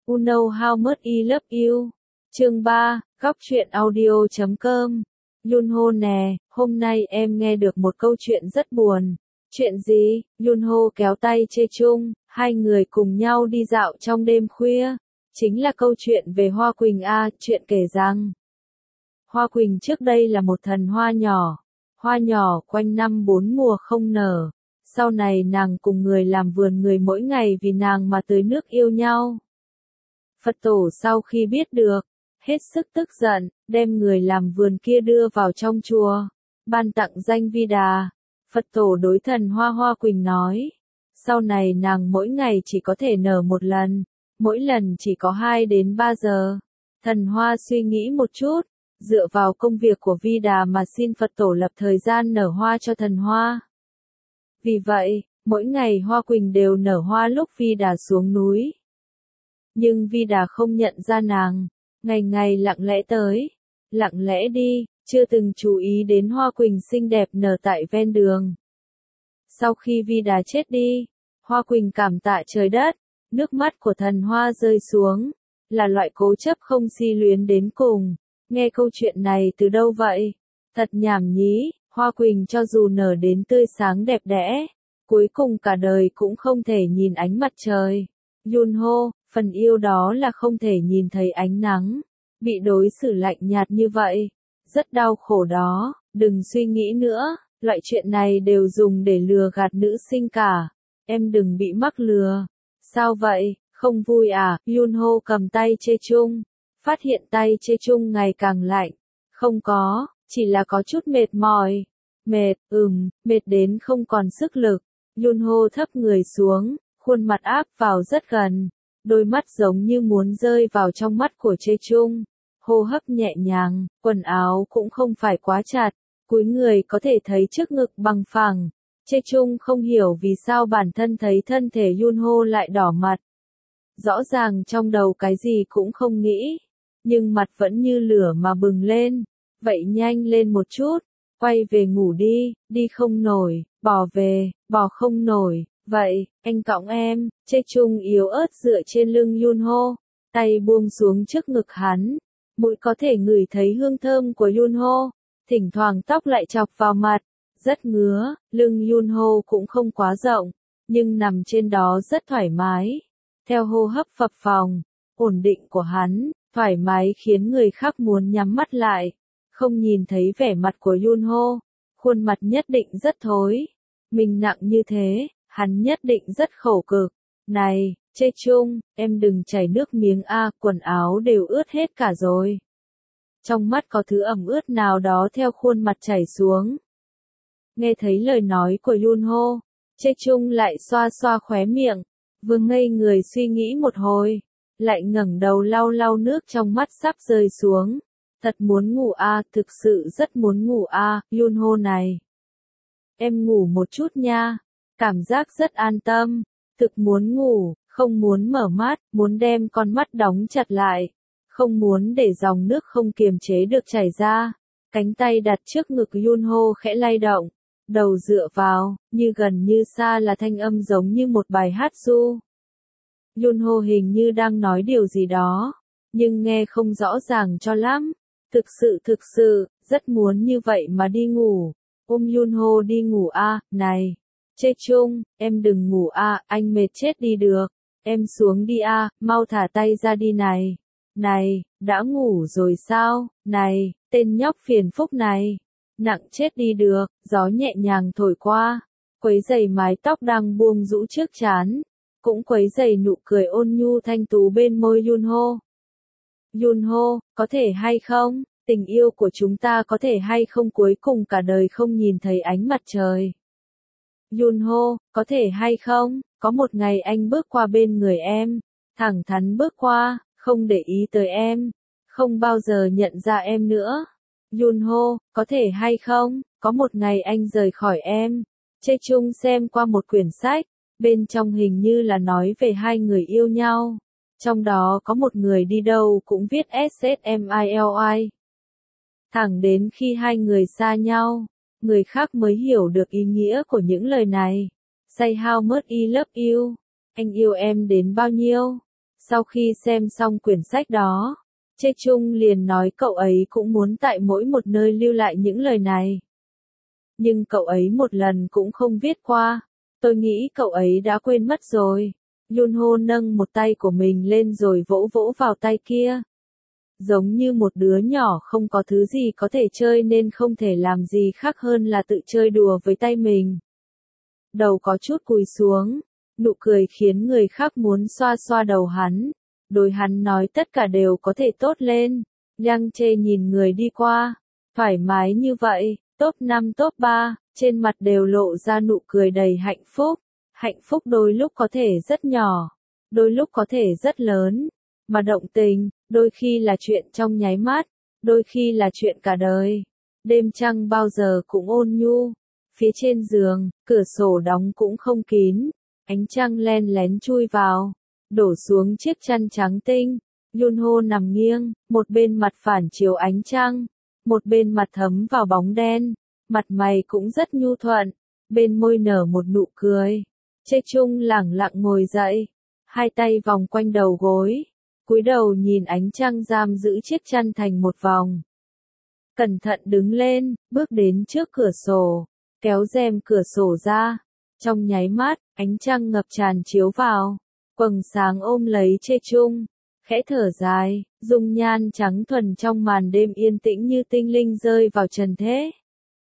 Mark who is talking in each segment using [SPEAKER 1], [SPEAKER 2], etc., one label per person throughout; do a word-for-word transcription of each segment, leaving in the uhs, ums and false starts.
[SPEAKER 1] You know how much I love you. Chương ba, góc truyện audio chấm com. Yunho nè, hôm nay em nghe được một câu chuyện rất buồn. Chuyện gì? Yunho kéo tay Chae-chung, hai người cùng nhau đi dạo trong đêm khuya. Chính là câu chuyện về Hoa Quỳnh A, chuyện kể rằng Hoa Quỳnh trước đây là một thần hoa nhỏ. Hoa nhỏ quanh năm bốn mùa không nở. Sau này nàng cùng người làm vườn người mỗi ngày vì nàng mà tưới nước yêu nhau. Phật tổ sau khi biết được, hết sức tức giận, đem người làm vườn kia đưa vào trong chùa, ban tặng danh Vi Đà. Phật tổ đối thần hoa Hoa Quỳnh nói, sau này nàng mỗi ngày chỉ có thể nở một lần, mỗi lần chỉ có hai đến ba giờ. Thần hoa suy nghĩ một chút, dựa vào công việc của Vi Đà mà xin Phật tổ lập thời gian nở hoa cho thần hoa. Vì vậy, mỗi ngày Hoa Quỳnh đều nở hoa lúc Vi Đà xuống núi. Nhưng Vi Đà không nhận ra nàng, ngày ngày lặng lẽ tới, lặng lẽ đi, chưa từng chú ý đến Hoa Quỳnh xinh đẹp nở tại ven đường. Sau khi Vi Đà chết đi, Hoa Quỳnh cảm tạ trời đất, nước mắt của thần hoa rơi xuống, là loại cố chấp không si luyến đến cùng. Nghe câu chuyện này từ đâu vậy? Thật nhảm nhí, Hoa Quỳnh cho dù nở đến tươi sáng đẹp đẽ, cuối cùng cả đời cũng không thể nhìn ánh mặt trời. Yunho, phần yêu đó là không thể nhìn thấy ánh nắng, bị đối xử lạnh nhạt như vậy, rất đau khổ đó, đừng suy nghĩ nữa, loại chuyện này đều dùng để lừa gạt nữ sinh cả, em đừng bị mắc lừa. Sao vậy, không vui à? Yunho cầm tay Chae-chung, phát hiện tay Chae-chung ngày càng lạnh, không có, chỉ là có chút mệt mỏi. Mệt, ừm, mệt đến không còn sức lực. Yunho thấp người xuống, khuôn mặt áp vào rất gần, đôi mắt giống như muốn rơi vào trong mắt của Chae-chung. Hô hấp nhẹ nhàng, quần áo cũng không phải quá chặt, cúi người có thể thấy trước ngực bằng phẳng. Chae-chung không hiểu vì sao bản thân thấy thân thể Yunho lại đỏ mặt. Rõ ràng trong đầu cái gì cũng không nghĩ, nhưng mặt vẫn như lửa mà bừng lên. Vậy nhanh lên một chút, quay về ngủ đi, đi không nổi, bò về, bò không nổi. Vậy, anh cõng em. Chae-chung yếu ớt dựa trên lưng Yunho, tay buông xuống trước ngực hắn, mũi có thể ngửi thấy hương thơm của Yunho, thỉnh thoảng tóc lại chọc vào mặt, rất ngứa. Lưng Yunho cũng không quá rộng, nhưng nằm trên đó rất thoải mái. Theo hô hấp phập phồng, ổn định của hắn, thoải mái khiến người khác muốn nhắm mắt lại, không nhìn thấy vẻ mặt của Yunho. Khuôn mặt nhất định rất thối, mình nặng như thế, hắn nhất định rất khổ cực. Này, Chae-chung, em đừng chảy nước miếng a, quần áo đều ướt hết cả rồi. Trong mắt có thứ ẩm ướt nào đó theo khuôn mặt chảy xuống. Nghe thấy lời nói của Yunho, Chae-chung lại xoa xoa khóe miệng, vừa ngây người suy nghĩ một hồi, lại ngẩng đầu lau lau nước trong mắt sắp rơi xuống. Thật muốn ngủ a, thực sự rất muốn ngủ a, Yunho này. Em ngủ một chút nha, cảm giác rất an tâm, thực muốn ngủ, không muốn mở mắt, muốn đem con mắt đóng chặt lại, không muốn để dòng nước không kiềm chế được chảy ra. Cánh tay đặt trước ngực Yunho khẽ lay động, đầu dựa vào, như gần như xa là thanh âm giống như một bài hát ru. Yunho hình như đang nói điều gì đó, nhưng nghe không rõ ràng cho lắm. Thực sự thực sự, rất muốn như vậy mà đi ngủ. Ôm Yunho đi ngủ a, này. Chae-chung, em đừng ngủ a, anh mệt chết đi được. Em xuống đi a, mau thả tay ra đi này. Này, đã ngủ rồi sao? Này, tên nhóc phiền phúc này. Nặng chết đi được, gió nhẹ nhàng thổi qua, quấy rầy mái tóc đang buông rũ trước trán, cũng quấy rầy nụ cười ôn nhu thanh tú bên môi Yunho. Yunho, có thể hay không, tình yêu của chúng ta có thể hay không cuối cùng cả đời không nhìn thấy ánh mặt trời. Yunho, có thể hay không, có một ngày anh bước qua bên người em, thẳng thắn bước qua, không để ý tới em, không bao giờ nhận ra em nữa. Yunho, có thể hay không, có một ngày anh rời khỏi em. Chae-chung xem qua một quyển sách, bên trong hình như là nói về hai người yêu nhau. Trong đó có một người đi đâu cũng viết S-S-M-I-L-I. Thẳng đến khi hai người xa nhau, người khác mới hiểu được ý nghĩa của những lời này. Say how much I love you. Anh yêu em đến bao nhiêu? Sau khi xem xong quyển sách đó, Chê Chung liền nói cậu ấy cũng muốn tại mỗi một nơi lưu lại những lời này. Nhưng cậu ấy một lần cũng không viết qua. Tôi nghĩ cậu ấy đã quên mất rồi. Yunho nâng một tay của mình lên rồi vỗ vỗ vào tay kia. Giống như một đứa nhỏ không có thứ gì có thể chơi nên không thể làm gì khác hơn là tự chơi đùa với tay mình. Đầu có chút cúi xuống, nụ cười khiến người khác muốn xoa xoa đầu hắn. Đối hắn nói tất cả đều có thể tốt lên. Yang Chê nhìn người đi qua, thoải mái như vậy, top năm top ba, trên mặt đều lộ ra nụ cười đầy hạnh phúc. Hạnh phúc đôi lúc có thể rất nhỏ, đôi lúc có thể rất lớn, mà động tình, đôi khi là chuyện trong nháy mắt, đôi khi là chuyện cả đời. Đêm trăng bao giờ cũng ôn nhu, phía trên giường, cửa sổ đóng cũng không kín, ánh trăng len lén chui vào, đổ xuống chiếc chăn trắng tinh. Yunho nằm nghiêng, một bên mặt phản chiếu ánh trăng, một bên mặt thấm vào bóng đen, mặt mày cũng rất nhu thuận, bên môi nở một nụ cười. Chê Chung lẳng lặng ngồi dậy, hai tay vòng quanh đầu gối, cúi đầu nhìn ánh trăng giam giữ chiếc chăn thành một vòng. Cẩn thận đứng lên, bước đến trước cửa sổ, kéo rèm cửa sổ ra. Trong nháy mắt, ánh trăng ngập tràn chiếu vào, quầng sáng ôm lấy Chê Chung, khẽ thở dài, dung nhan trắng thuần trong màn đêm yên tĩnh như tinh linh rơi vào trần thế.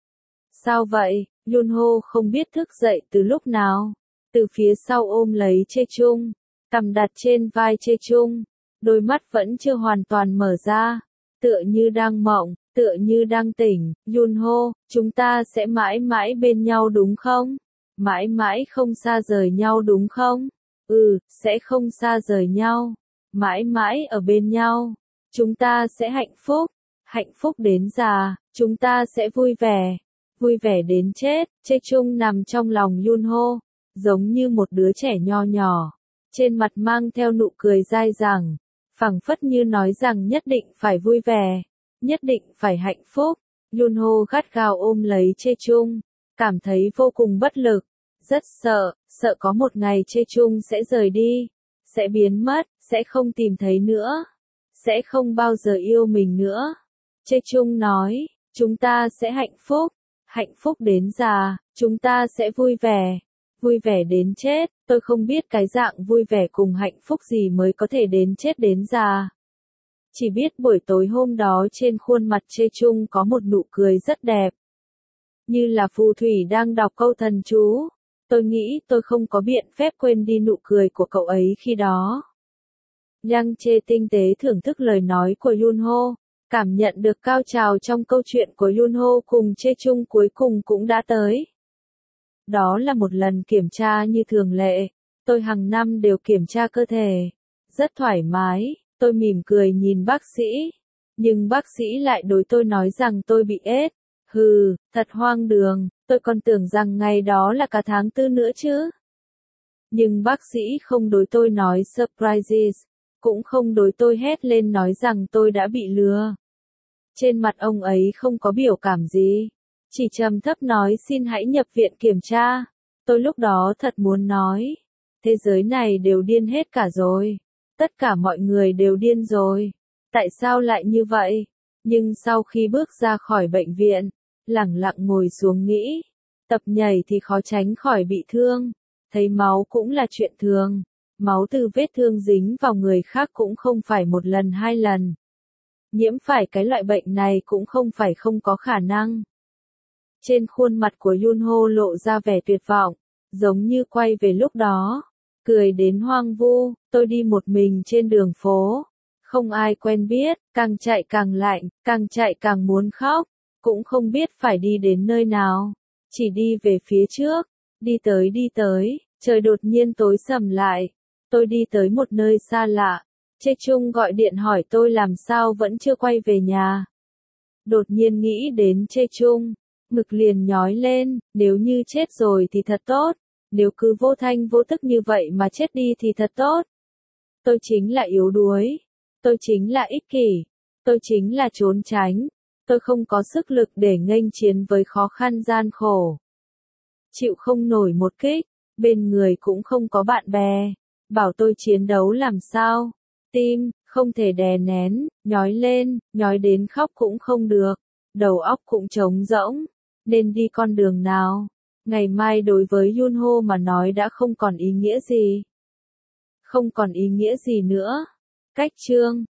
[SPEAKER 1] Sao vậy? Yunho không biết thức dậy từ lúc nào. Từ phía sau ôm lấy Chê Chung, cằm đặt trên vai Chê Chung, đôi mắt vẫn chưa hoàn toàn mở ra, tựa như đang mộng, tựa như đang tỉnh. Yunho, chúng ta sẽ mãi mãi bên nhau đúng không? Mãi mãi không xa rời nhau đúng không? Ừ, sẽ không xa rời nhau, mãi mãi ở bên nhau. Chúng ta sẽ hạnh phúc, hạnh phúc đến già, chúng ta sẽ vui vẻ, vui vẻ đến chết. Chê Chung nằm trong lòng Yunho, giống như một đứa trẻ nho nhỏ, trên mặt mang theo nụ cười dai dẳng, phảng phất như nói rằng nhất định phải vui vẻ, nhất định phải hạnh phúc. Yunho gắt gao ôm lấy Chê Chung, cảm thấy vô cùng bất lực, rất sợ, sợ có một ngày Chê Chung sẽ rời đi, sẽ biến mất, sẽ không tìm thấy nữa, sẽ không bao giờ yêu mình nữa. Chê Chung nói, chúng ta sẽ hạnh phúc, hạnh phúc đến già, chúng ta sẽ vui vẻ, vui vẻ đến chết. Tôi không biết cái dạng vui vẻ cùng hạnh phúc gì mới có thể đến chết đến già. Chỉ biết buổi tối hôm đó trên khuôn mặt Chê Chung có một nụ cười rất đẹp, như là phù thủy đang đọc câu thần chú. Tôi nghĩ tôi không có biện phép quên đi nụ cười của cậu ấy khi đó. Yang Chê tinh tế thưởng thức lời nói của Yunho, cảm nhận được cao trào trong câu chuyện của Yunho cùng Chê Chung cuối cùng cũng đã tới. Đó là một lần kiểm tra như thường lệ, tôi hàng năm đều kiểm tra cơ thể, rất thoải mái. Tôi mỉm cười nhìn bác sĩ, nhưng bác sĩ lại đối tôi nói rằng tôi bị ết. Hừ, thật hoang đường, tôi còn tưởng rằng ngày đó là cả tháng tư nữa chứ. Nhưng bác sĩ không đối tôi nói surprises, cũng không đối tôi hét lên nói rằng tôi đã bị lừa. Trên mặt ông ấy không có biểu cảm gì, chỉ trầm thấp nói xin hãy nhập viện kiểm tra. Tôi lúc đó thật muốn nói, thế giới này đều điên hết cả rồi, tất cả mọi người đều điên rồi, tại sao lại như vậy? Nhưng sau khi bước ra khỏi bệnh viện, lẳng lặng ngồi xuống nghĩ, tập nhảy thì khó tránh khỏi bị thương, thấy máu cũng là chuyện thường, máu từ vết thương dính vào người khác cũng không phải một lần hai lần. Nhiễm phải cái loại bệnh này cũng không phải không có khả năng. Trên khuôn mặt của Yunho lộ ra vẻ tuyệt vọng, giống như quay về lúc đó, cười đến hoang vu. Tôi đi một mình trên đường phố, không ai quen biết, càng chạy càng lạnh, càng chạy càng muốn khóc, cũng không biết phải đi đến nơi nào, chỉ đi về phía trước, đi tới đi tới, trời đột nhiên tối sầm lại, tôi đi tới một nơi xa lạ. Chê Chung gọi điện hỏi tôi làm sao vẫn chưa quay về nhà. Đột nhiên nghĩ đến Chê Chung, ngực liền nhói lên, nếu như chết rồi thì thật tốt, nếu cứ vô thanh vô tức như vậy mà chết đi thì thật tốt. Tôi chính là yếu đuối, tôi chính là ích kỷ, tôi chính là trốn tránh, tôi không có sức lực để nghênh chiến với khó khăn gian khổ. Chịu không nổi một kích, bên người cũng không có bạn bè, bảo tôi chiến đấu làm sao, tim, không thể đè nén, nhói lên, nhói đến khóc cũng không được, đầu óc cũng trống rỗng, nên đi con đường nào? Ngày mai đối với Yunho mà nói đã không còn ý nghĩa gì. Không còn ý nghĩa gì nữa. Cách chương